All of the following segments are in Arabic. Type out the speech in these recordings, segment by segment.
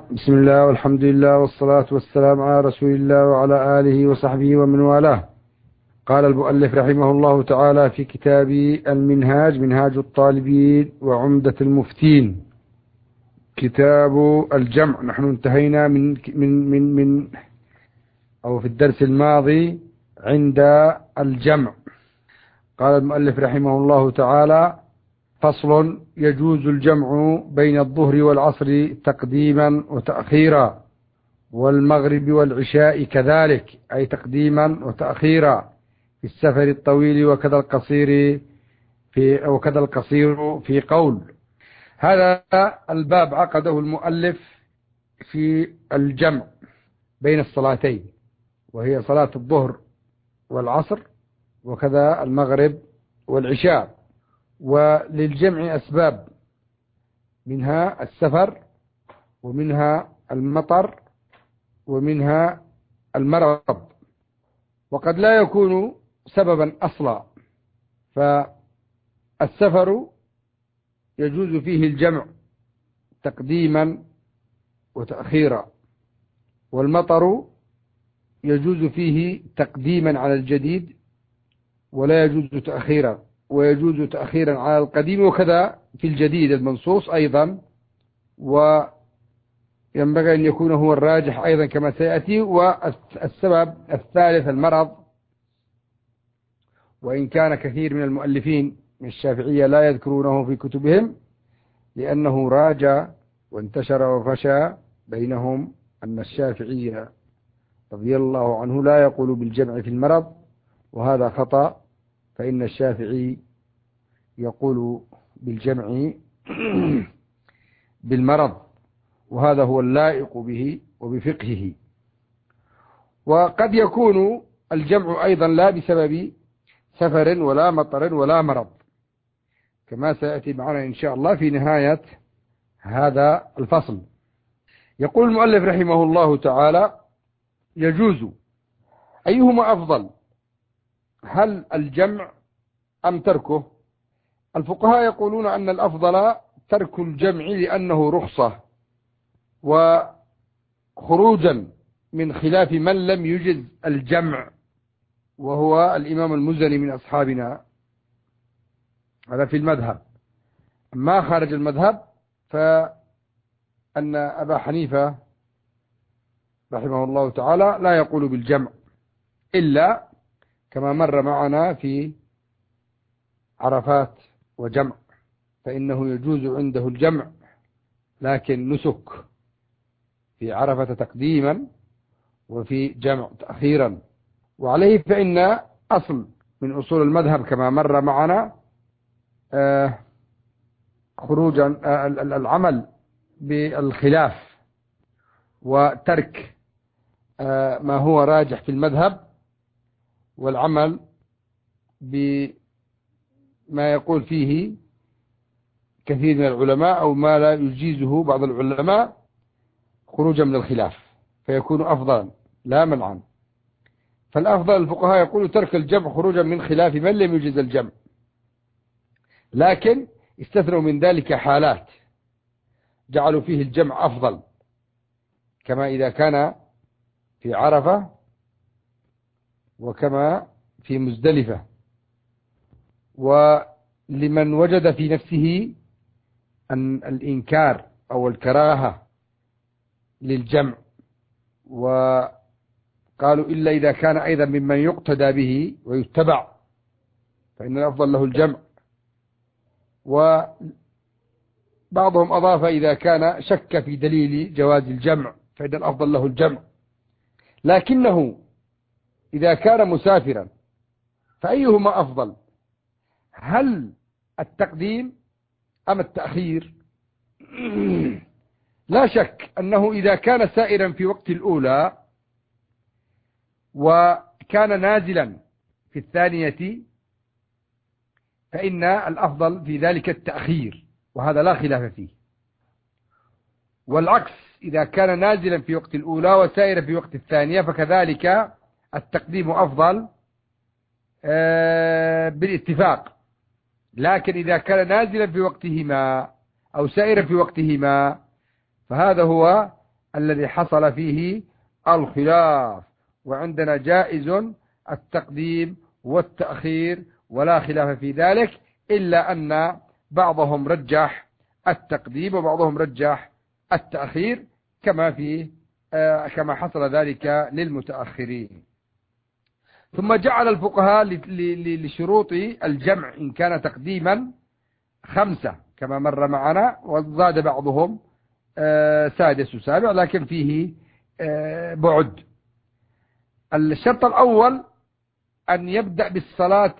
بسم الله والحمد لله والصلاة والسلام على رسول الله وعلى آله وصحبه ومن والاه. قال المؤلف رحمه الله تعالى في كتاب المنهاج، منهاج الطالبين وعمدة المفتين، كتاب الجمع. نحن انتهينا من أو في الدرس الماضي عند الجمع. قال المؤلف رحمه الله تعالى: فصل: يجوز الجمع بين الظهر والعصر تقديما وتأخيرا، والمغرب والعشاء كذلك، أي تقديما وتأخيرا، في السفر الطويل وكذا القصير في قول. هذا الباب عقده المؤلف في الجمع بين الصلاتين، وهي صلاة الظهر والعصر وكذا المغرب والعشاء. وللجمع أسباب، منها السفر، ومنها المطر، ومنها المرض، وقد لا يكون سببا أصلا. فالسفر يجوز فيه الجمع تقديما وتأخيرا، والمطر يجوز فيه تقديما على الجديد ولا يجوز تأخيرا، ويجوز تأخيرا على القديم، وكذا في الجديد المنصوص أيضا، وينبغي أن يكون هو الراجح أيضا كما سيأتي. والسبب الثالث المرض، وإن كان كثير من المؤلفين من الشافعية لا يذكرونه في كتبهم، لأنه راج وانتشر وفشى بينهم أن الشافعي رضي الله عنه لا يقول بالجمع في المرض، وهذا خطأ، فإن الشافعي يقول بالجمع بالمرض، وهذا هو اللائق به وبفقهه. وقد يكون الجمع أيضا لا بسبب سفر ولا مطر ولا مرض، كما سيأتي معنا إن شاء الله في نهاية هذا الفصل. يقول المؤلف رحمه الله تعالى: يجوز. أيهما أفضل، هل الجمع أم تركه؟ الفقهاء يقولون أن الأفضل ترك الجمع لأنه رخصة، وخروجا من خلاف من لم يجز الجمع، وهو الإمام المزني من أصحابنا، هذا في المذهب. ما خارج المذهب فأن أبا حنيفة رحمه الله تعالى لا يقول بالجمع، إلا كما مر معنا في عرفات وجمع، فإنه يجوز عنده الجمع، لكن نسك في عرفة تقديما وفي جمع تأخيرا. وعليه فإن أصل من أصول المذهب كما مر معنا خروجا العمل بالخلاف وترك ما هو راجح في المذهب، والعمل بما يقول فيه كثير من العلماء أو ما لا يجيزه بعض العلماء، خروجا من الخلاف، فيكون أفضلا لا منعا. فالأفضل الفقهاء يقولوا ترك الجمع خروجا من خلاف من لم يجز الجمع، لكن استثنوا من ذلك حالات جعلوا فيه الجمع أفضل، كما إذا كان في عرفة، وكما في مزدلفة. ولمن وجد في نفسه أن الإنكار أو الكراهة للجمع، وقالوا إلا إذا كان أيضا ممن يقتدى به ويتبع، فإن الأفضل له الجمع. وبعضهم أضاف إذا كان شك في دليل جواز الجمع فإن الأفضل له الجمع. لكنه إذا كان مسافرا فأيهما أفضل، هل التقديم أم التأخير؟ لا شك أنه إذا كان سائرا في وقت الأولى وكان نازلا في الثانية فإن الأفضل في ذلك التأخير، وهذا لا خلاف فيه. والعكس، إذا كان نازلا في وقت الأولى وسائرا في وقت الثانية فكذلك التقديم أفضل بالاتفاق. لكن إذا كان نازلا في وقتهما أو سائرا في وقتهما فهذا هو الذي حصل فيه الخلاف، وعندنا جائز التقديم والتأخير ولا خلاف في ذلك، إلا أن بعضهم رجح التقديم وبعضهم رجح التأخير كما حصل ذلك للمتأخرين. ثم جعل الفقهاء لشروط الجمع إن كان تقديما 5 كما مر معنا، وزاد بعضهم سادس وسابع، لكن فيه بعد. الشرط الأول أن يبدأ بالصلاة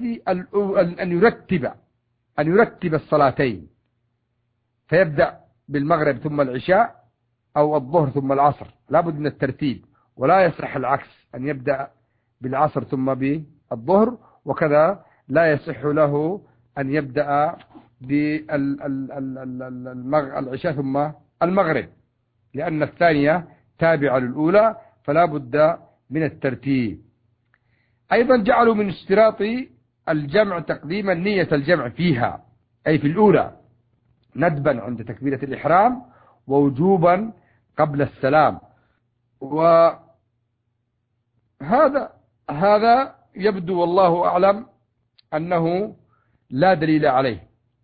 أن يرتب الصلاتين، فيبدأ بالمغرب ثم العشاء أو الظهر ثم العصر، لا بد من الترتيب، ولا يصح العكس أن يبدأ بالعصر ثم بالظهر، وكذا لا يصح له أن يبدأ بالعشاء ثم المغرب، لأن الثانية تابعة للأولى، فلا بد من الترتيب. أيضا جعلوا من اشتراط الجمع تقديما نية الجمع فيها، أي في الأولى، ندبا عند تكبيرة الإحرام ووجوبا قبل السلام. وهذا يبدو والله أعلم أنه لا دليل عليه،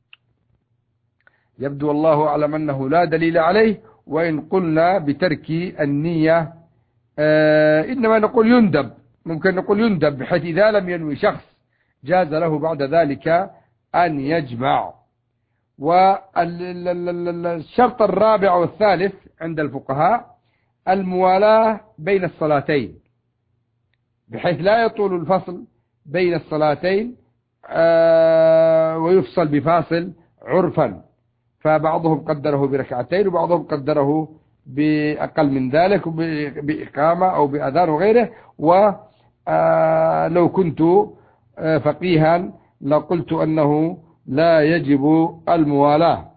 يبدو والله أعلم أنه لا دليل عليه. وإن قلنا بترك النية إنما نقول يندب، ممكن نقول يندب، بحيث إذا لم ينوي شخص جاز له بعد ذلك أن يجمع. والشرط الرابع والثالث عند الفقهاء الموالاة بين الصلاتين، بحيث لا يطول الفصل بين الصلاتين ويفصل بفاصل عرفا، فبعضهم قدره بركعتين وبعضهم قدره بأقل من ذلك، بإقامة أو بأذان وغيره. ولو كنت فقيها لقلت أنه لا يجب الموالاة،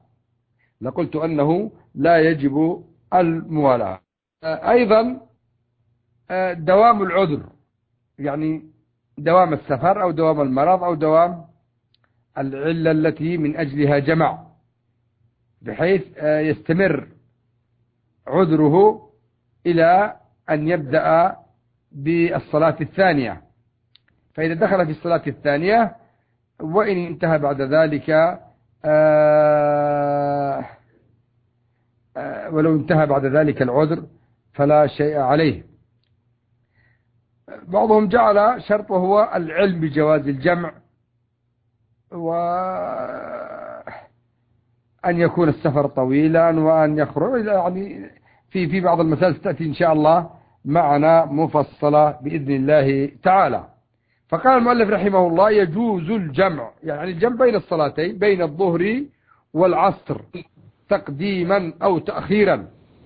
أيضا دوام العذر، يعني دوام السفر أو دوام المرض أو دوام العلة التي من أجلها جمع، بحيث يستمر عذره إلى أن يبدأ بالصلاة الثانية. فإذا دخل في الصلاة الثانية وإن انتهى بعد ذلك ولو انتهى بعد ذلك العذر فلا شيء عليه. بعضهم جعل شرط وهو العلم بجواز الجمع، وأن يكون السفر طويلا، وأن يخرج، يعني في بعض المسائل تأتي إن شاء الله معنا مفصلة بإذن الله تعالى. فقال المؤلف رحمه الله يجوز الجمع، يعني الجمع بين الصلاتين، بين الظهر والعصر تقديما أو تأخيرا،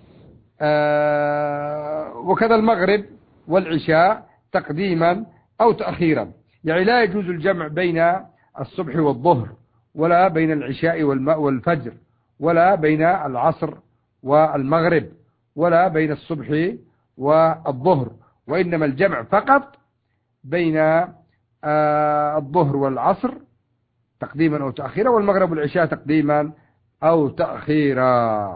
وكذا المغرب والعشاء تقديما أو تأخيرا. يعني لا يجوز الجمع بين الصبح والظهر، ولا بين العشاء والفجر، ولا بين العصر والمغرب، ولا بين الصبح والظهر، وإنما الجمع فقط بين الظهر والعصر تقديما أو تأخيرا، والمغرب والعشاء تقديما أو تأخيرا.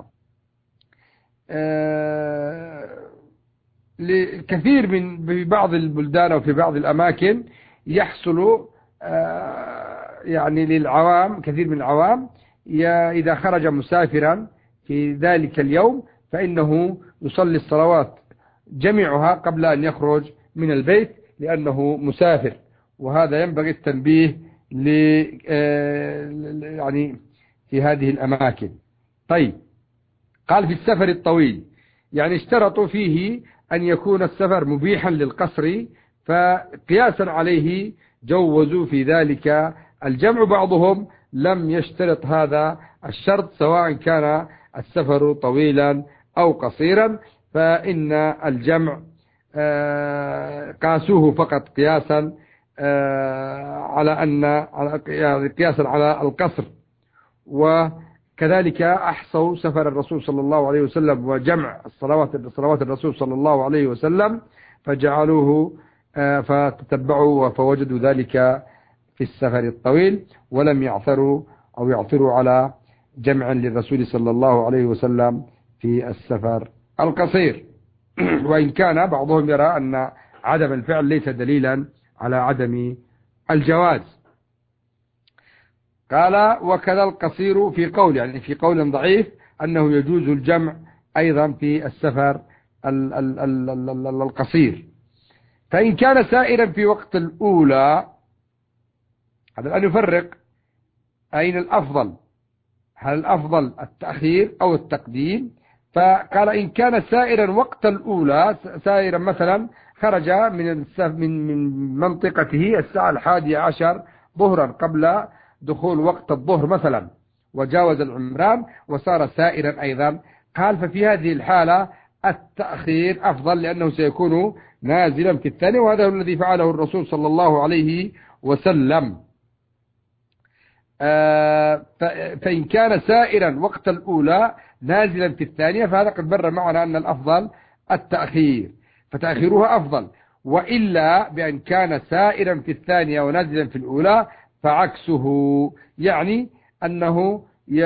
لكثير في بعض البلدان أو في بعض الأماكن يحصل يعني للعوام، كثير من العوام إذا خرج مسافرا في ذلك اليوم فإنه يصلي الصلوات جميعها قبل أن يخرج من البيت لأنه مسافر، وهذا ينبغي التنبيه يعني في هذه الأماكن. طيب، قال في السفر الطويل، يعني اشترطوا فيه أن يكون السفر مبيحا للقصر، فقياسا عليه جوزوا في ذلك الجمع. بعضهم لم يشترط هذا الشرط سواء كان السفر طويلا أو قصيرا، فإن الجمع قاسوه فقط قياسا قياسا على القصر. وكذلك أحصوا سفر الرسول صلى الله عليه وسلم وجمع صلوات الرسول صلى الله عليه وسلم، فجعلوه فتتبعوا فوجدوا ذلك في السفر الطويل، ولم يعثروا على جمع للرسول صلى الله عليه وسلم في السفر القصير. وإن كان بعضهم يرى أن عدم الفعل ليس دليلا على عدم الجواز. قال وكذا القصير في قول، يعني في قول ضعيف أنه يجوز الجمع أيضا في السفر القصير. فإن كان سائرا في وقت الأولى، هذا الآن يفرق أين الأفضل، هل الأفضل التأخير أو التقديم؟ فقال إن كان سائرا وقت الأولى، سائرا مثلا خرج من منطقته الساعة 11 ظهرا قبل دخول وقت الظهر مثلا، وجاوز العمران وصار سائرا أيضا، قال ففي هذه الحالة التأخير أفضل، لأنه سيكون نازلا في الثاني، وهذا هو الذي فعله الرسول صلى الله عليه وسلم. فإن كان سائرا وقت الأولى نازلا في الثانية، فهذا قد مر معنا أن الأفضل التأخير، فتأخيرها أفضل. وإلا بأن كان سائرا في الثانية ونازلا في الأولى فعكسه، يعني أنه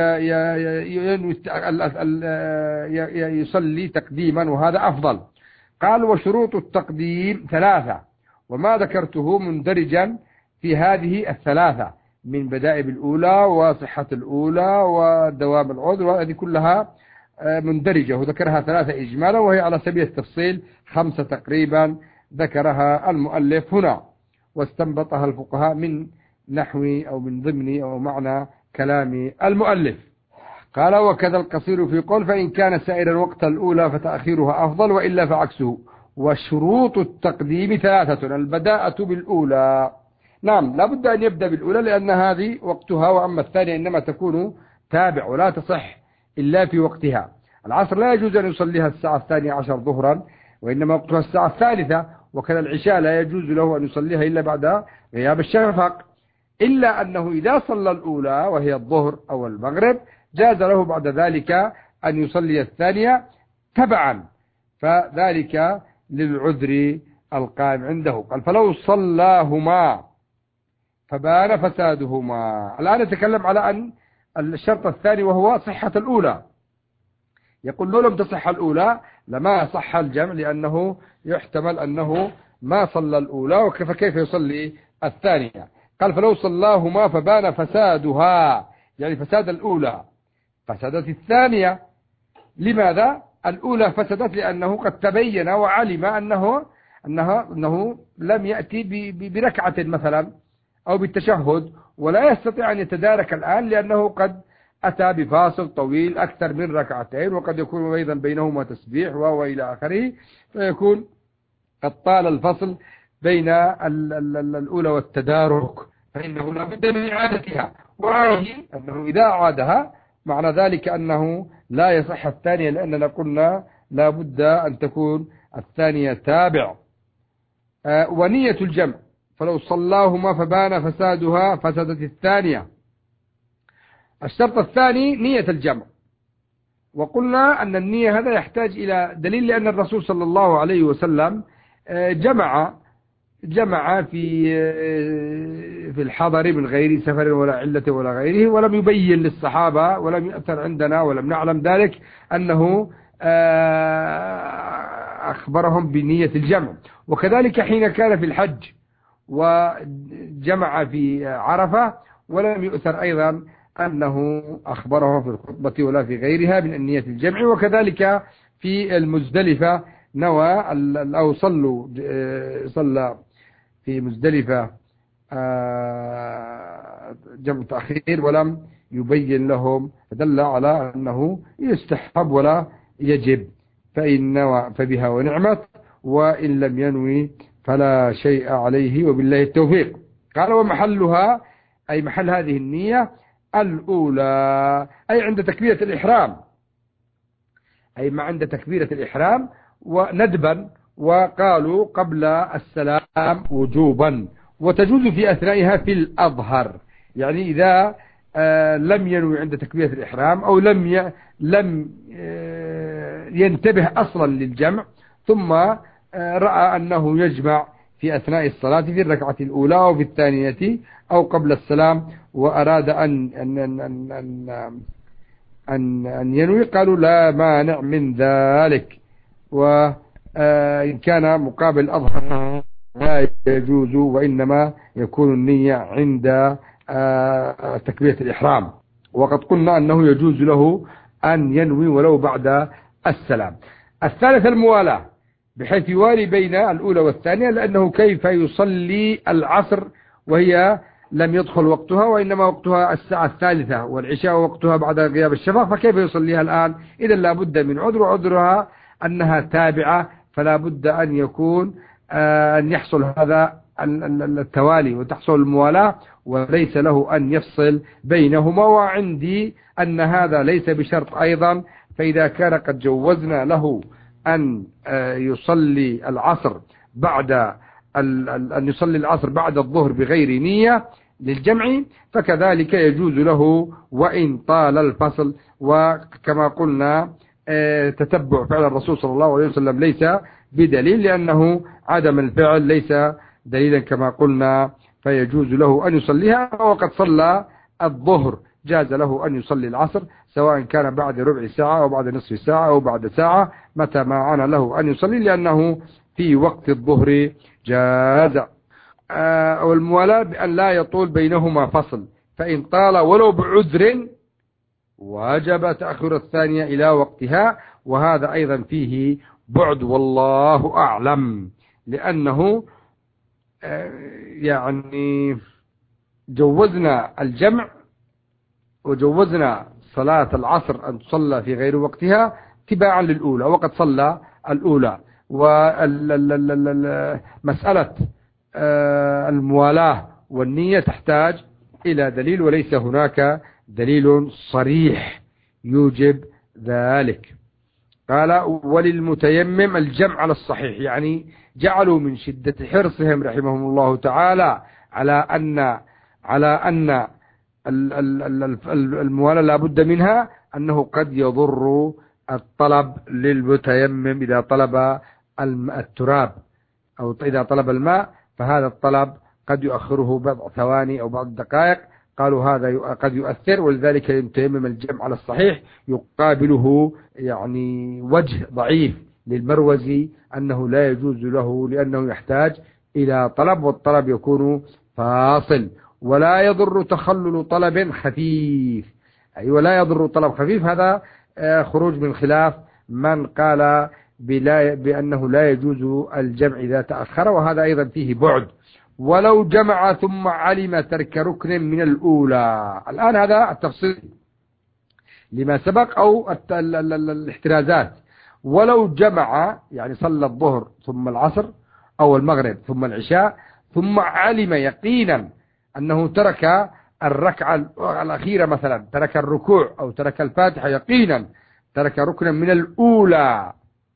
يصلي تقديما، وهذا أفضل. قال وشروط التقديم 3، وما ذكرته مندرجا في هذه الثلاثة من بدائب الأولى وصحة الأولى ودوام العذر، وهذه كلها مندرجة، وذكرها 3 إجمالا، وهي على سبيل التفصيل 5 تقريبا ذكرها المؤلف هنا، واستنبطها الفقهاء من نحو أو من ضمن أو معنى كلام المؤلف. قال وكذا القصير في قول فإن كان سائرا وقت الأولى فتأخيرها أفضل، وإلا فعكسه. وشروط التقديم 3، البداءة بالأولى، نعم لابد أن يبدأ بالأولى لأن هذه وقتها، وأما الثانية إنما تكون تابع ولا تصح إلا في وقتها. العصر لا يجوز أن يصليها الساعة 12 ظهرا، وإنما وقتها الساعة 3، وكذا العشاء لا يجوز له أن يصليها إلا بعد غياب الشفق، إلا أنه إذا صلى الأولى وهي الظهر أو المغرب جاز له بعد ذلك أن يصلي الثانية تبعا، فذلك للعذر القائم عنده. قال فلو صلاهما فبان فسادهما. الآن نتكلم على أن الشرط الثاني وهو صحة الأولى. يقول لو لم تصح الأولى لما صح الجمع، لأنه يحتمل أنه ما صلى الأولى، فكيف يصلي الثانية؟ قال فلو صلاهما فبان فسادها، يعني فساد الأولى، فسدت الثانية. لماذا؟ الأولى فسدت لأنه قد تبين وعلم أنه لم يأتي بركعة مثلا أو بالتشهد، ولا يستطيع أن يتدارك الآن لأنه قد أتى بفاصل طويل أكثر من ركعتين، وقد يكون أيضا بينهما تسبيح وإلى آخره، فيكون قد طال الفصل بين الأولى والتدارك، فإنه لا بد من إعادتها. وعليه أنه إذا أعادها معنى ذلك أنه لا يصح الثانية، لأننا قلنا لا بد أن تكون الثانية تابع. ونية الجمع فلو صلاهما فبان فسادها فسدت الثانية. الشرط الثاني نية الجمع، وقلنا أن النية هذا يحتاج إلى دليل، لأن الرسول صلى الله عليه وسلم جمع في الحضر من غير سفر ولا علة ولا غيره، ولم يبين للصحابة ولم يأثر عندنا ولم نعلم ذلك أنه أخبرهم بنية الجمع. وكذلك حين كان في الحج وجمع في عرفة ولم يؤثر أيضا أنه أخبرهم في الخطبة ولا في غيرها من نية الجمع. وكذلك في المزدلفة نوى أو صلى في مزدلفة جمع تأخير ولم يبين لهم، فدل على أنه يستحب ولا يجب، فإن نوى فبها ونعمت، وإن لم ينوي فلا شيء عليه وبالله التوفيق. قال ومحلها أي محل هذه النية الأولى، أي عند تكبيرة الإحرام، أي ما عند تكبيرة الإحرام وندبا، وقالوا قبل السلام وجوبا، وتجوز في أثنائها في الأظهر، يعني إذا لم ينوي عند تكبيرة الإحرام أو لم ينتبه أصلا للجمع، ثم رأى أنه يجمع في أثناء الصلاة في الركعة الأولى أو في الثانية أو قبل السلام، وأراد أن ينوي، قالوا لا مانع من ذلك. وإن كان مقابل أظهر لا يجوز، وإنما يكون النية عند تكبيرة الإحرام. وقد قلنا أنه يجوز له أن ينوي ولو بعد السلام. الثالث الموالاة، بحيث يوالي بين الأولى والثانية، لأنه كيف يصلي العصر وهي لم يدخل وقتها، وإنما وقتها الساعة الثالثة، والعشاء وقتها بعد غياب الشفق، فكيف يصليها الآن؟ إذا لا بد من عذر، وعذرها أنها تابعة، فلا بد أن يكون أن يحصل هذا التوالي وتحصل الموالاة، وليس له أن يفصل بينهما. وعندي أن هذا ليس بشرط أيضا، فإذا كان قد جوزنا له أن يصلي العصر بعد الظهر بغير نية للجمع، فكذلك يجوز له وإن طال الفصل. وكما قلنا تتبع فعل الرسول صلى الله عليه وسلم ليس بدليل، لأنه عدم الفعل ليس دليلا كما قلنا، فيجوز له أن يصليها. وقد صلى الظهر جاز له أن يصلي العصر، سواء كان بعد ربع ساعة أو بعد نصف ساعة أو بعد ساعة، متى ما عانى له أن يصلي، لأنه في وقت الظهر جاز. والموالاة بأن لا يطول بينهما فصل، فإن طال ولو بعذر وجب تأخر الثانية إلى وقتها، وهذا أيضا فيه بعد والله أعلم، لأنه يعني جوزنا الجمع وجوزنا صلاة العصر أن تصلى في غير وقتها تباعا للأولى، وقد صلى الأولى. ومسألة الموالاة والنية تحتاج إلى دليل، وليس هناك دليل صريح يوجب ذلك. قال وللمتيمم الجمع على الصحيح، يعني جعلوا من شدة حرصهم رحمهم الله تعالى على أن الموالاة لا بد منها، أنه قد يضر الطلب للمتيمم إذا طلب التراب أو إذا طلب الماء، فهذا الطلب قد يؤخره بعض ثواني أو بعض دقائق. قالوا هذا قد يؤثر، ولذلك يتيمم الجمع على الصحيح يقابله يعني وجه ضعيف للمروزي أنه لا يجوز له، لأنه يحتاج إلى طلب، والطلب يكون فاصل. ولا يضر تخلل طلب خفيف، أي ولا يضر طلب خفيف، هذا خروج من خلاف من قال بأنه لا يجوز الجمع إذا تأخر، وهذا أيضا فيه بعد. ولو جمع ثم علم ترك ركن من الأولى، الآن هذا التفصيل لما سبق أو الاحترازات. ولو جمع يعني صلى الظهر ثم العصر أو المغرب ثم العشاء، ثم علم يقينا أنه ترك الركعة الأخيرة، مثلا ترك الركوع أو ترك الفاتحة، يقينا ترك ركنا من الأولى،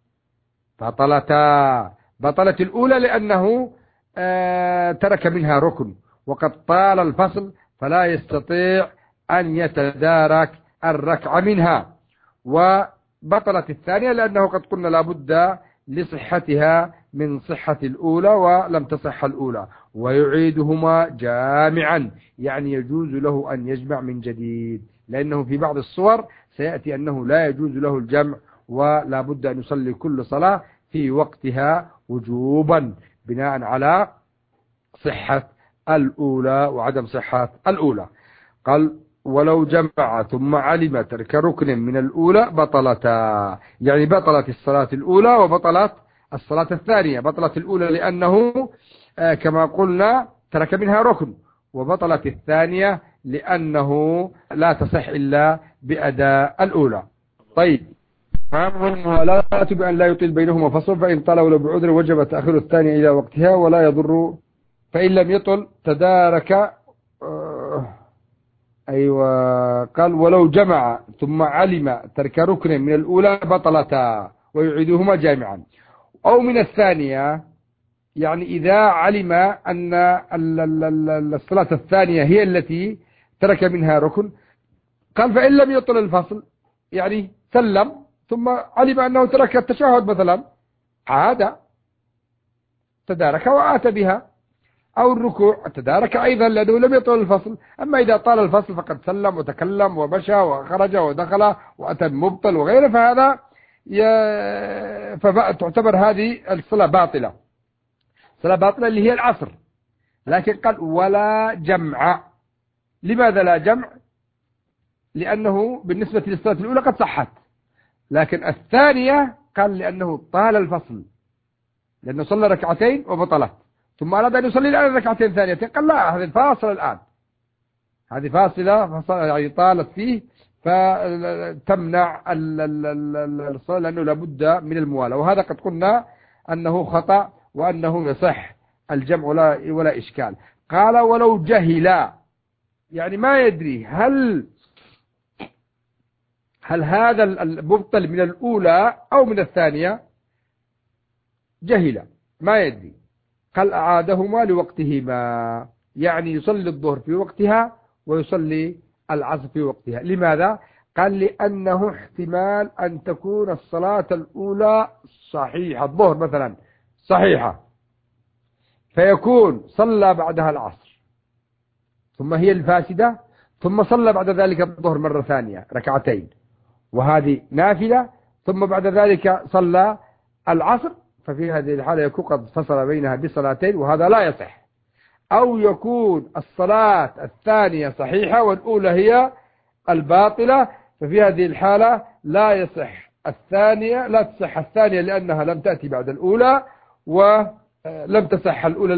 بطلت الأولى لأنه ترك منها ركن، وقد طال الفصل فلا يستطيع أن يتدارك الركعة منها. وبطلت الثانية لأنه قد قلنا لابد لصحتها من صحة الأولى، ولم تصح الأولى. ويعيدهما جامعا، يعني يجوز له أن يجمع من جديد، لأنه في بعض الصور سيأتي أنه لا يجوز له الجمع، ولا بد أن يصلي كل صلاة في وقتها وجوبا بناء على صحة الأولى وعدم صحة الأولى. قال ولو جمع ثم علم ترك ركن من الأولى بطلتا، يعني بطلت الصلاة الأولى وبطلت الصلاة الثانية. بطلت الأولى لأنه كما قلنا ترك منها ركن، وبطلت الثانية لأنه لا تصح إلا بأداء الأولى. طيب، والموالاة بأن لا يطيل بينهما فصل، فإن طال ولو بعذر وجب تأخير الثانية إلى وقتها ولا يضر، فإن لم يطل تدارك. أيوة، قال ولو جمع ثم علم ترك ركن من الأولى بطلتا ويعيدهما جامعا. أو من الثانية، يعني إذا علم أن الصلاة الثانية هي التي ترك منها ركن، قال فإن لم يطل الفصل، يعني سلم ثم علم أنه ترك التشهد مثلا، عاد تدارك وآت بها. أو الركوع تدارك أيضا لأنه لم يطل الفصل. أما إذا طال الفصل فقد سلم وتكلم ومشى وخرج ودخل وأتى المبطل وغيره، فهذا فتعتبر هذه الصلاة باطلة، صلاة باطلة اللي هي العصر. لكن قال ولا جمع. لماذا لا جمع؟ لأنه بالنسبة للصلاة الأولى قد صحت، لكن الثانية قال لأنه طال الفصل، لأنه صلى ركعتين وبطلت، ثم أراد أن يصلي الآن ركعتين ثانيتين، قال لا، هذه فاصلة الآن، هذه فاصلة يعني طالت فيه، فتمنع الصلاة لأنه لابد من الموالاة. وهذا قد قلنا أنه خطأ وأنه يصح الجمع ولا إشكال. قال ولو جهل، يعني ما يدري هل هذا المبطل من الأولى أو من الثانية، جهل ما يدري، قال أعادهما لوقتهما، يعني يصلي الظهر في وقتها ويصلي العصر في وقتها. لماذا؟ قال لأنه احتمال أن تكون الصلاة الأولى صحيحة، الظهر مثلا صحيحة، فيكون صلى بعدها العصر ثم هي الفاسدة، ثم صلى بعد ذلك الظهر مرة ثانية ركعتين وهذه نافلة، ثم بعد ذلك صلى العصر، ففي هذه الحالة يكون قد فصل بينها بصلاتين، وهذا لا يصح. أو يكون الصلاة الثانية صحيحة والأولى هي الباطلة، ففي هذه الحالة لا يصح الثانية، لا تصح الثانية لأنها لم تأتي بعد الأولى، ولم تصح الأولى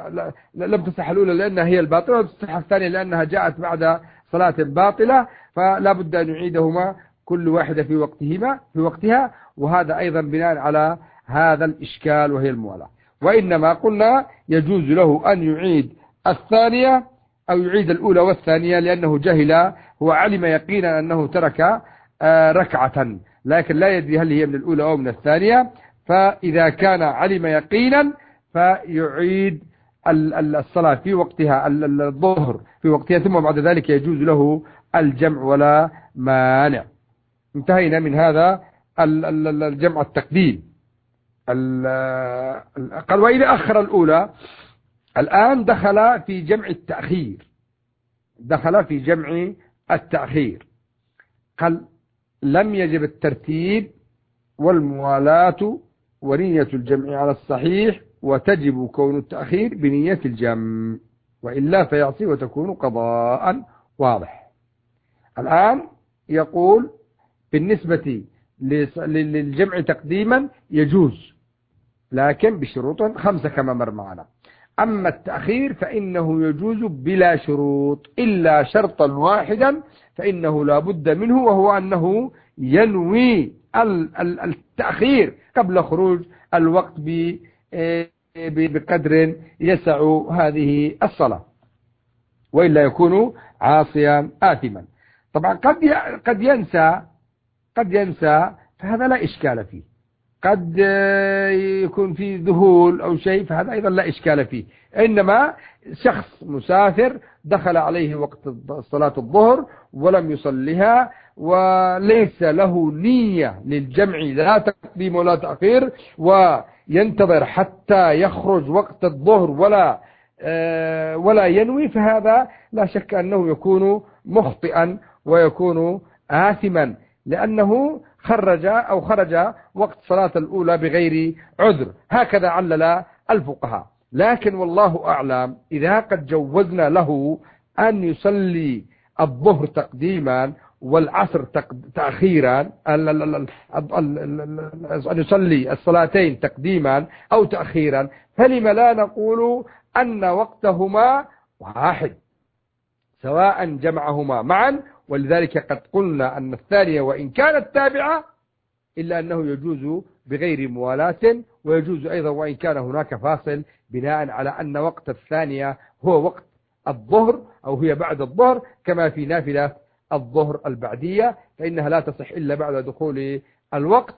لأنها هي الباطلة، ولم تصح الثانية لأنها جاءت بعد صلاة باطلة، فلا بد أن يعيدهما كل واحدة في وقتها. وهذا أيضا بناء على هذا الإشكال وهي الموالاة. وإنما قلنا يجوز له أن يعيد الثانية أو يعيد الأولى والثانية، لأنه جهل، هو علم يقينا أنه ترك ركعة، لكن لا يدري هل هي من الأولى أو من الثانية. فإذا كان علم يقينا فيعيد الصلاة في وقتها، الظهر في وقتها، ثم بعد ذلك يجوز له الجمع ولا مانع. انتهينا من هذا الجمع التقديم. قال وإذا أخر الأولى، الآن دخل في جمع التأخير. قال لم يجب الترتيب والموالاة ونية الجمع على الصحيح، وتجب كون التأخير بنية الجمع، وإلا فيعصي وتكون قضاء. واضح. الآن يقول بالنسبة للجمع تقديما يجوز، لكن بشروط 5 كما مر معنا. أما التأخير فإنه يجوز بلا شروط، إلا شرطا واحدا فإنه لا بد منه، وهو أنه ينوي التأخير قبل خروج الوقت بقدر يسع هذه الصلاة، وإلا يكون عاصيا آثما. طبعا قد ينسى فهذا لا إشكال فيه، قد يكون فيه ذهول أو شيء فهذا أيضا لا إشكال فيه. إنما شخص مسافر دخل عليه وقت صلاة الظهر ولم يصلها، وليس له نية للجمع لا تقديم ولا تأخير، وينتظر حتى يخرج وقت الظهر ولا ينوي، فهذا لا شك أنه يكون مخطئا ويكون آثما، لأنه خرج وقت صلاة الأولى بغير عذر. هكذا علل الفقهاء. لكن والله أعلم إذا قد جوزنا له أن يصلي الظهر تقديما والعصر تأخيرا، أن يصلي الصلاتين تقديما أو تأخيرا، فلم لا نقول أن وقتهما واحد سواء جمعهما معا؟ ولذلك قد قلنا أن الثانية وإن كانت تابعة إلا أنه يجوز بغير موالاة، ويجوز أيضا وإن كان هناك فاصل، بناء على أن وقت الثانية هو وقت الظهر أو هي بعد الظهر، كما في نافلة الظهر البعدية فإنها لا تصح إلا بعد دخول الوقت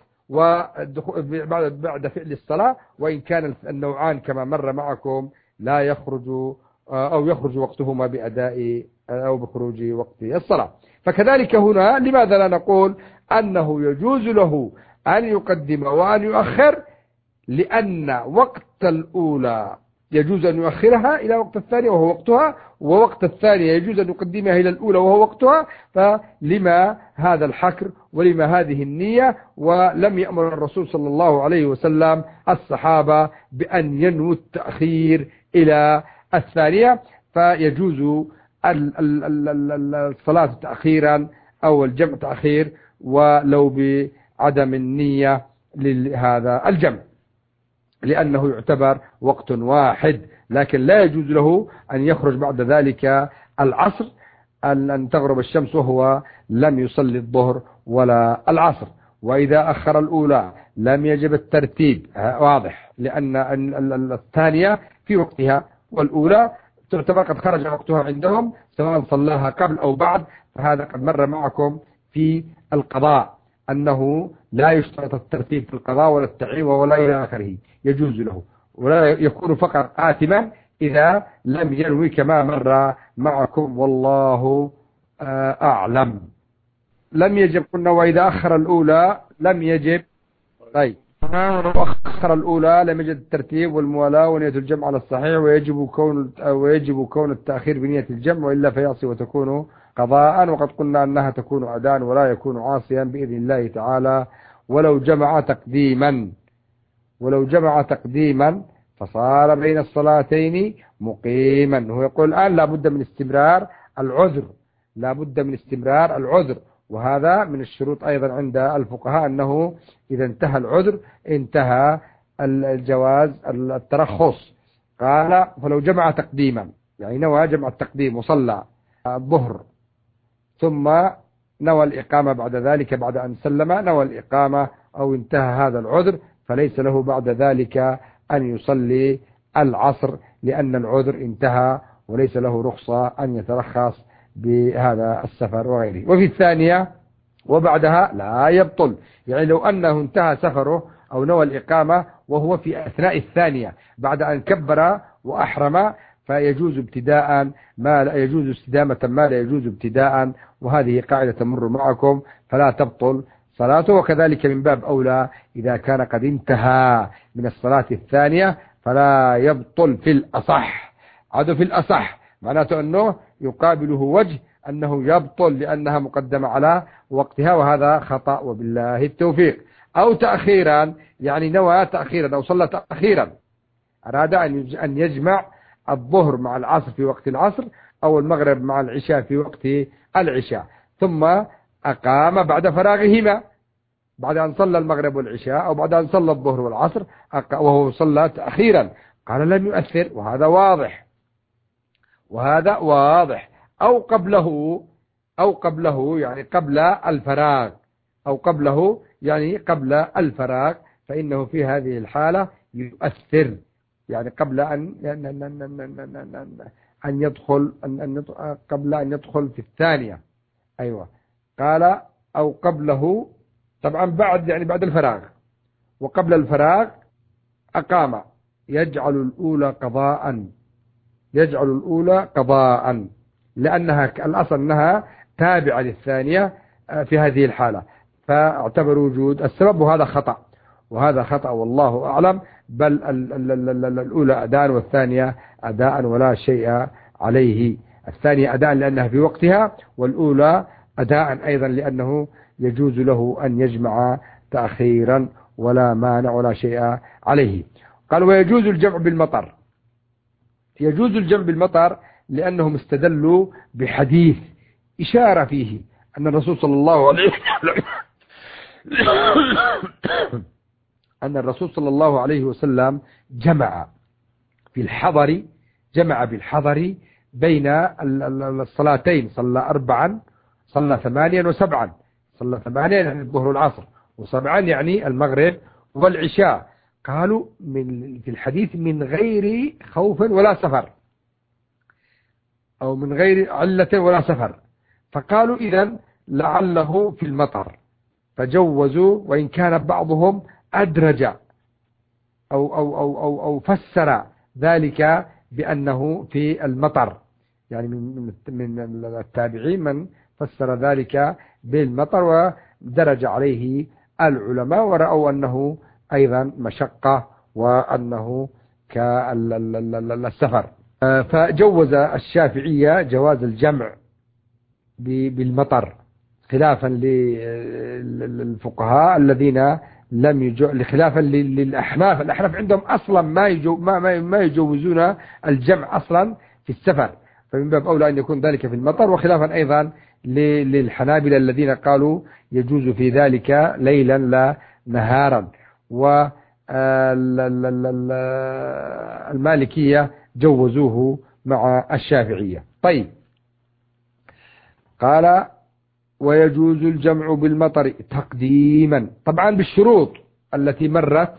بعد فعل الصلاة، وإن كان النوعان كما مر معكم لا يخرج أو يخرج وقتهما بأداء أو بخروج وقت الصلاة. فكذلك هنا لماذا لا نقول أنه يجوز له أن يقدم وأن يؤخر؟ لأن وقت الأولى يجوز أن يؤخرها إلى وقت الثانية وهو وقتها، ووقت الثانية يجوز أن يقدمها إلى الأولى وهو وقتها. فلما هذا الحكر ولما هذه النية؟ ولم يأمر الرسول صلى الله عليه وسلم الصحابة بأن ينووا التأخير إلى الثانية، فيجوز الصلاة تأخيرا أو الجمع تأخير ولو بعدم النية لهذا الجمع، لأنه يعتبر وقت واحد. لكن لا يجوز له أن يخرج بعد ذلك العصر، أن تغرب الشمس وهو لم يصلي الظهر ولا العصر. وإذا أخر الأولى لم يجب الترتيب، واضح، لأن الثانية في وقتها والأولى تعتبر قد خرج وقتها عندهم سواء صلاها قبل أو بعد. فهذا قد مر معكم في القضاء أنه لا يشترط الترتيب في القضاء ولا التعيين ولا إلى آخره، يجوز له، ولا يكون فقط آثما إذا لم ينوي كما مر معكم، والله أعلم. لم يجب، قلنا وإذا أخر الأولى لم يجب. طيب، أخر الأولى لم يجد الترتيب والموالاة ونية الجمع على الصحيح، ويجب كون التأخير بنية الجمع، وإلا فيعصي وتكون قضاء. وقد قلنا أنها تكون أداء ولا يكون عاصيا بإذن الله تعالى. ولو جمع تقديما فصار بين الصلاتين مقيما. هو يقول الآن لابد من استمرار العذر، وهذا من الشروط أيضا عند الفقهاء أنه إذا انتهى العذر انتهى الجواز الترخص. قال فلو جمع تقديما، يعني نوى جمع التقديم وصلى الظهر ثم نوى الإقامة بعد ذلك، بعد أن سلم نوى الإقامة أو انتهى هذا العذر، فليس له بعد ذلك أن يصلي العصر لأن العذر انتهى، وليس له رخصة أن يترخص بهذا السفر وغيره. وفي الثانية وبعدها لا يبطل، يعني لو أنه انتهى سفره أو نوى الإقامة وهو في أثناء الثانية بعد أن كبر وأحرم، فيجوز ابتداء ما لا يجوز استدامة ما لا يجوز ابتداء، وهذه قاعدة تمر معكم، فلا تبطل صلاته. وكذلك من باب أولى إذا كان قد انتهى من الصلاة الثانية فلا يبطل في الأصح. عاد في الأصح معناته أنه يقابله وجه أنه يبطل لأنها مقدمة على وقتها، وهذا خطأ وبالله التوفيق. أو تأخيرا، يعني نوى تأخيرا أو صلى تأخيرا، أراد أن يجمع الظهر مع العصر في وقت العصر أو المغرب مع العشاء في وقت العشاء، ثم أقام بعد فراغهما، بعد أن صلى المغرب والعشاء أو بعد أن صلى الظهر والعصر وهو صلى تأخيرا، قال لم يؤثر، وهذا واضح. أو قبله يعني قبل الفراغ، فإنه في هذه الحالة يؤثر، يعني قبل أن يدخل في الثانية. أيوة، قال أو قبله، طبعا بعد الفراغ، وقبل الفراغ أقام، يجعل الأولى قضاء لأنها الأصل أنها تابعة للثانية في هذه الحالة، فاعتبر وجود السبب، وهذا خطأ والله أعلم. بل الأولى أداء والثانية أداء ولا شيء عليه. الثانية أداء لأنها في وقتها، والأولى أداء أيضا لأنه يجوز له أن يجمع تأخيرا ولا مانع ولا شيء عليه. قال ويجوز الجمع بالمطر. يجوز الجمع بالمطر لأنهم استدلوا بحديث إشارة فيه أن الرسول صلى الله عليه وسلم جمع بالحضر بين الصلاتين، صلى 4، صلى 8 و7، صلى 8 يعني الظهر والعصر، و7 يعني المغرب والعشاء. قالوا في الحديث من غير خوف ولا سفر، أو من غير علة ولا سفر، فقالوا إذن لعله في المطر، فجوزوا، وإن كان بعضهم أدرج أو فسر ذلك بأنه في المطر، يعني من التابعين من فسر ذلك بالمطر، ودرج عليه العلماء ورأوا أنه أيضا مشقة وأنه كالسفر. فجوز الشافعية جواز الجمع بالمطر خلافا للفقهاء الذين لم خلافا للأحناف. الأحناف عندهم أصلا ما يجوزون الجمع أصلا في السفر، فمن باب أولى أن يكون ذلك في المطر. وخلافا أيضا للحنابلة الذين قالوا يجوز في ذلك ليلا لا نهارا. والمالكية جوزوه مع الشافعية. طيب، قال ويجوز الجمع بالمطر تقديما، طبعا بالشروط التي مرت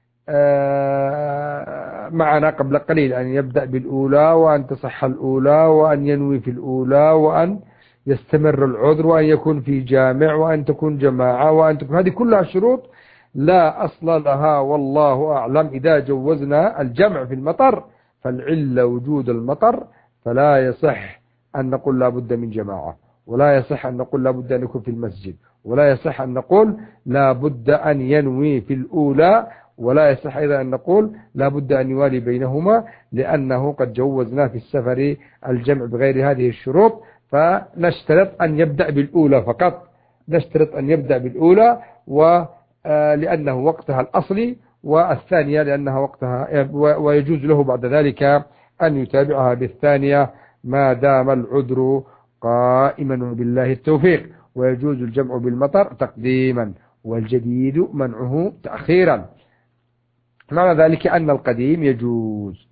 معنا قبل قليل، أن يبدأ بالأولى، وأن تصح الأولى، وأن ينوي في الأولى، وأن يستمر العذر، وأن يكون في جامع، وأن تكون جماعة، وأن تكون، هذه كلها شروط لا أصل لها والله أعلم. إذا جوزنا الجمع في المطر فالعلة وجود المطر، فلا يصح أن نقول لا بد من جماعة، ولا يصح أن نقول لا بد أن يكون في المسجد، ولا يصح أن نقول لا بد أن ينوي في الأولى، ولا يصح أيضا أن نقول لا بد أن يوالي بينهما، لأنه قد جوزنا في السفر الجمع بغير هذه الشروط. فنشترط أن يبدأ بالأولى فقط، نشترط أن يبدأ بالأولى لأنه وقتها الأصلي، والثانية لأنها وقتها، ويجوز له بعد ذلك أن يتابعها بالثانية ما دام العذر قائما بالله التوفيق. ويجوز الجمع بالمطر تقديما، والجديد منعه تأخيرا. معنى ذلك أن القديم يجوز،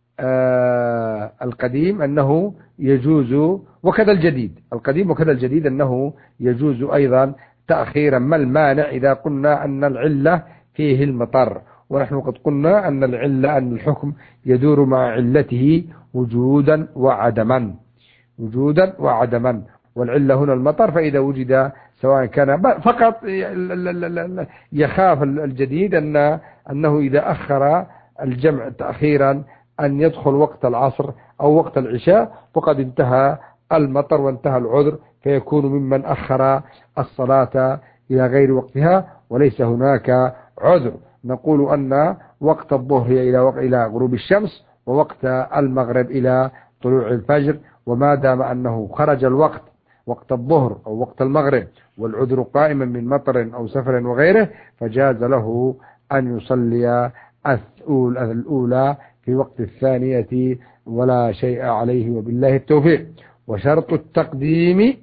القديم أنه يجوز، وكذا الجديد، القديم وكذا الجديد أنه يجوز أيضا تأخيرا. ما المانع إذا قلنا أن العلة فيه المطر، ونحن قد قلنا أن العلة، أن الحكم يدور مع علته وجودا وعدما، وجودا وعدما، والعلة هنا المطر. فإذا وجد سواء كان فقط يخاف الجديد أنه إذا أخر الجمع تأخيرا أن يدخل وقت العصر أو وقت العشاء فقد انتهى المطر وانتهى العذر، فيكون ممن أخر الصلاة إلى غير وقتها وليس هناك عذر. نقول أن وقت الظهر إلى غروب الشمس، ووقت المغرب إلى طلوع الفجر، وما دام أنه خرج الوقت، وقت الظهر أو وقت المغرب، والعذر قائما من مطر أو سفر وغيره، فجاز له أن يصلي الأولى في وقت الثانية ولا شيء عليه، وبالله التوفيق. وشرط التقديم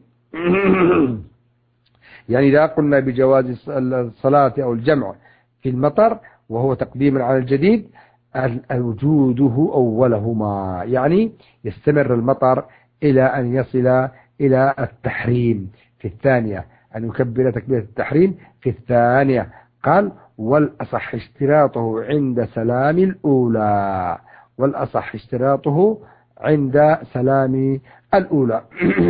يعني إذا قلنا بجواز الصلاة أو الجمع في المطر وهو تقديما على الجديد، وجوده أولهما، يعني يستمر المطر إلى أن يصل إلى التحريم في الثانية، أن يكبر تكبيرة التحريم في الثانية. قال والأصح اشتراطه عند سلام الأولى، والأصح اشتراطه عند سلام الأولى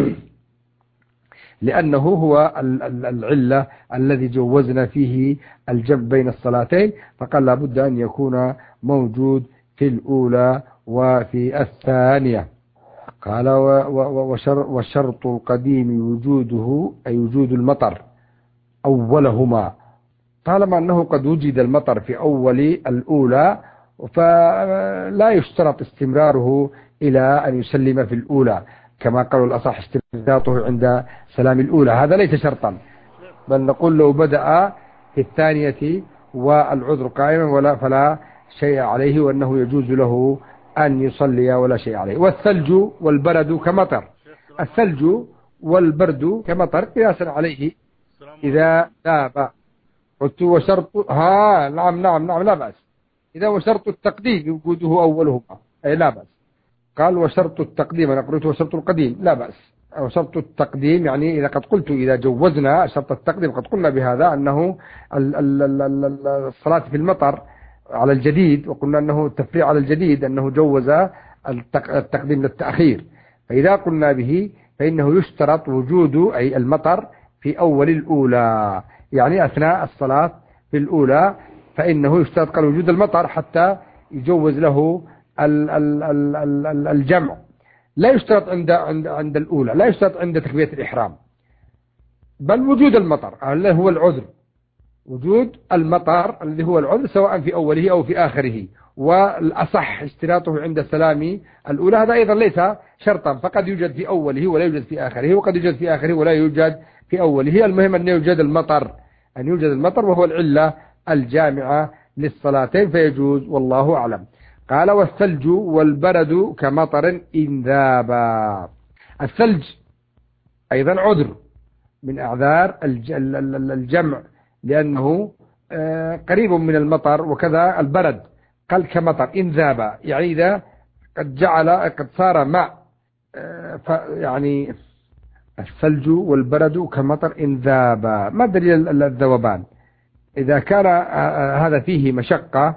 لأنه هو العلة الذي جوزنا فيه الجمع بين الصلاتين، فقال لابد أن يكون موجود في الأولى وفي الثانية. قال وشرط القديم وجوده أي وجود المطر أولهما، طالما أنه قد وجد المطر في أول الأولى فلا يشترط استمراره إلى أن يسلم في الأولى، كما قالوا الأصح اشتراطه عند سلام الأولى، هذا ليس شرطا، بل نقول لو بدأ في الثانية والعذر قائما فلا شيء عليه، وأنه يجوز له أن يصلي ولا شيء عليه. والثلج والبرد كمطر، الثلج والبرد كمطر قياسا عليه إذا ذاب. قلت وشرط نعم لا بأس، إذا وشرط التقديم وجوده أولهما أي لا بأس. قال وشرط التقديم، أنا قلت وشرط القديم لا بأس. وشرط التقديم يعني إذا قد قلت إذا جوزنا شرط التقديم، قد قلنا بهذا أنه الصلاة في المطر على الجديد، وقلنا أنه التفريع على الجديد أنه جوز التقديم للتأخير. فإذا قلنا به فإنه يشترط وجود أي المطر في أول الأولى، يعني أثناء الصلاة في الأولى، فإنه يشترط قال وجود المطر حتى يجوز له الجمع. لا يشترط عند الأولى، لا يشترط عند تكبيرة الإحرام، بل وجود المطر اللي هو العذر. وجود المطر الذي هو العذر سواء في أوله أو في آخره. والأصح اشتراطه عند السلام الأولى، هذا أيضا ليس شرطا، فقد يوجد في أوله ولا يوجد في آخره، وقد يوجد في آخره ولا يوجد في أوله. المهم أن يوجد المطر، أن يوجد المطر، وهو العلة الجامعة للصلاتين، فيجوز والله أعلم. قال والثلج والبرد كمطر إن ذابا. الثلج أيضا عذر من أعذار الجمع، لأنه قريب من المطر، وكذا البرد قال كمطر إن ذاب، يعني إذا قد صار ماء، يعني الثلج والبرد كمطر إن ذاب. ما دليل الذوبان؟ إذا كان هذا فيه مشقة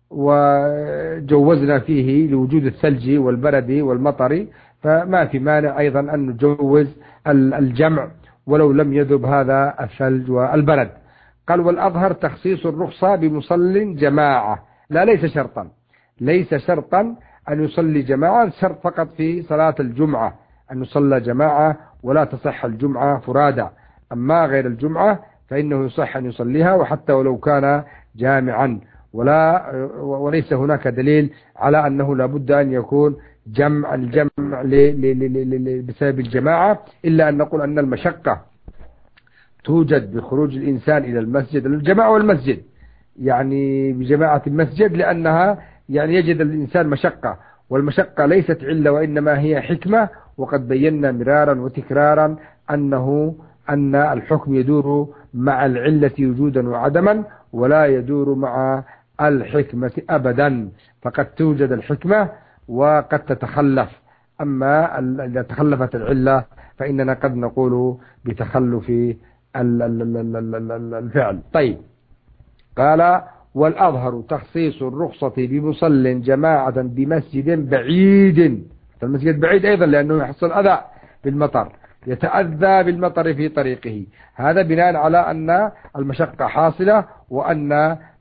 وجوزنا فيه لوجود الثلج والبرد والمطر، فما في مانع أيضا أن نجوز الجمع ولو لم يذب هذا الثلج والبرد. قال والأظهر تخصيص الرخصة بمصل جماعة، لا ليس شرطا، ليس شرطا أن يصلي جماعة، شرط فقط في صلاة الجمعة أن يصلى جماعة ولا تصح الجمعة فرادى. أما غير الجمعة فإنه يصح أن يصليها وحتى ولو كان جامعا، وليس هناك دليل على أنه لابد أن يكون الجمع بسبب الجماعة، إلا أن نقول أن المشقة توجد بخروج الإنسان إلى المسجد، الجماعة والمسجد، يعني بجماعة المسجد، لأنها يعني يجد الإنسان مشقة، والمشقة ليست علة وإنما هي حكمة. وقد بينا مرارا وتكرارا أن الحكم يدور مع العلة وجودا وعدما، ولا يدور مع الحكمة أبدا، فقد توجد الحكمة وقد تتخلف. أما إذا تخلفت العلة فإننا قد نقول بتخلف الفعل. طيب، قال والأظهر تخصيص الرخصة بمصل جماعة بمسجد بعيد. المسجد بعيد أيضا لأنه يحصل أذى بالمطر، يتأذى بالمطر في طريقه، هذا بناء على أن المشقة حاصلة، وأن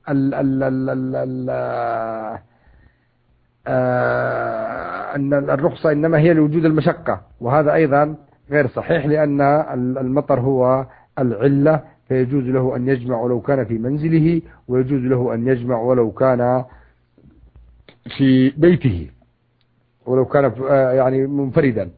أن الرخصة إنما هي لوجود المشقة، وهذا أيضا غير صحيح، لأن المطر هو العلة، فيجوز له أن يجمع ولو كان في منزله، ويجوز له أن يجمع ولو كان في بيته، ولو كان يعني منفردا.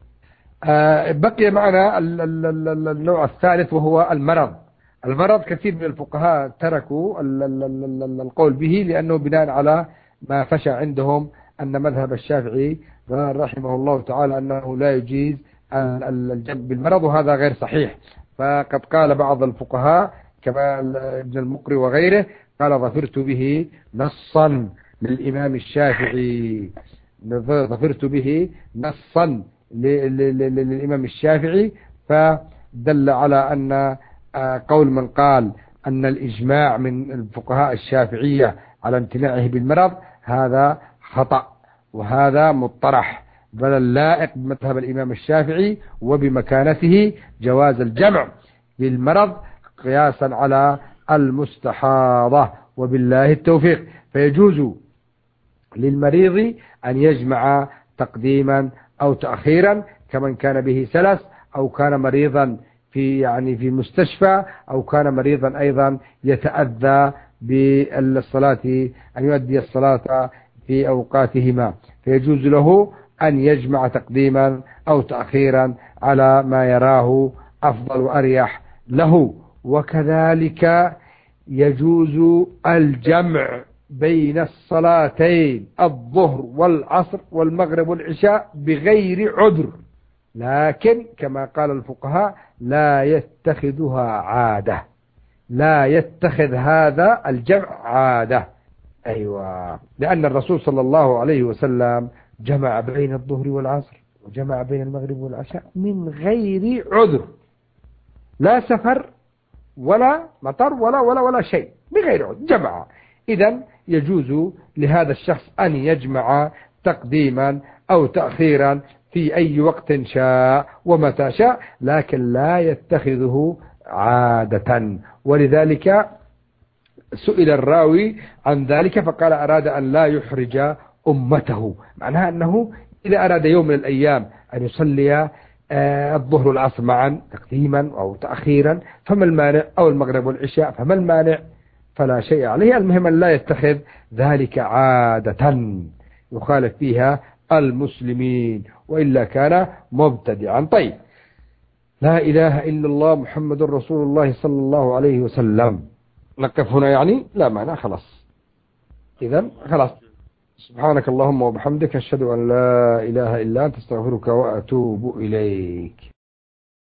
بقي معنا النوع الثالث وهو المرض. المرض كثير من الفقهاء تركوا القول به، لأنه بناء على ما فشى عندهم أن مذهب الشافعي رحمه الله تعالى أنه لا يجيز الجمع بالمرض، وهذا غير صحيح. فقد قال بعض الفقهاء كما ابن المقري وغيره، قال ظفرت به نصا للإمام الشافعي، ظفرت به نصا للإمام الشافعي، فدل على أن قول من قال أن الإجماع من الفقهاء الشافعية على امتناعه بالمرض هذا خطأ، وهذا مطرح، بل اللائق بمذهب الإمام الشافعي وبمكانته جواز الجمع بالمرض قياسا على المستحاضة، وبالله التوفيق. فيجوز للمريض أن يجمع تقديما أو تأخيرا، كمن كان به سلس، أو كان مريضا في مستشفى، أو كان مريضا أيضا يتأذى بالصلاة، أن يؤدي الصلاة في أوقاتهما، فيجوز له أن يجمع تقديما أو تأخيرا على ما يراه أفضل وأريح له. وكذلك يجوز الجمع بين الصلاتين الظهر والعصر والمغرب والعشاء بغير عذر، لكن كما قال الفقهاء لا يتخذها عادة، لا يتخذ هذا الجمع عادة. أيوة، لأن الرسول صلى الله عليه وسلم جمع بين الظهر والعصر وجمع بين المغرب والعشاء من غير عذر، لا سفر ولا مطر ولا شيء، بغير عذر جمع. إذن يجوز لهذا الشخص أن يجمع تقديما أو تأخيرا في أي وقت شاء ومتى شاء، لكن لا يتخذه عادة. ولذلك سئل الراوي عن ذلك فقال أراد أن لا يحرج أمته، معناها أنه إذا أراد يوم من الأيام أن يصلي الظهر والعصر معا تقديما أو تأخيرا فما المانع، أو المغرب والعشاء فما المانع، فلا شيء عليه. المهم أن لا يتخذ ذلك عادة يخالف فيها المسلمين، وإلا كان مبتدعا. طيب، لا إله إلا الله محمد رسول الله صلى الله عليه وسلم، نقف هنا يعني لا معنى، خلاص. إذن خلاص، سبحانك اللهم وبحمدك، أشهد أن لا إله إلا أنت، استغفرك وأتوب إليك.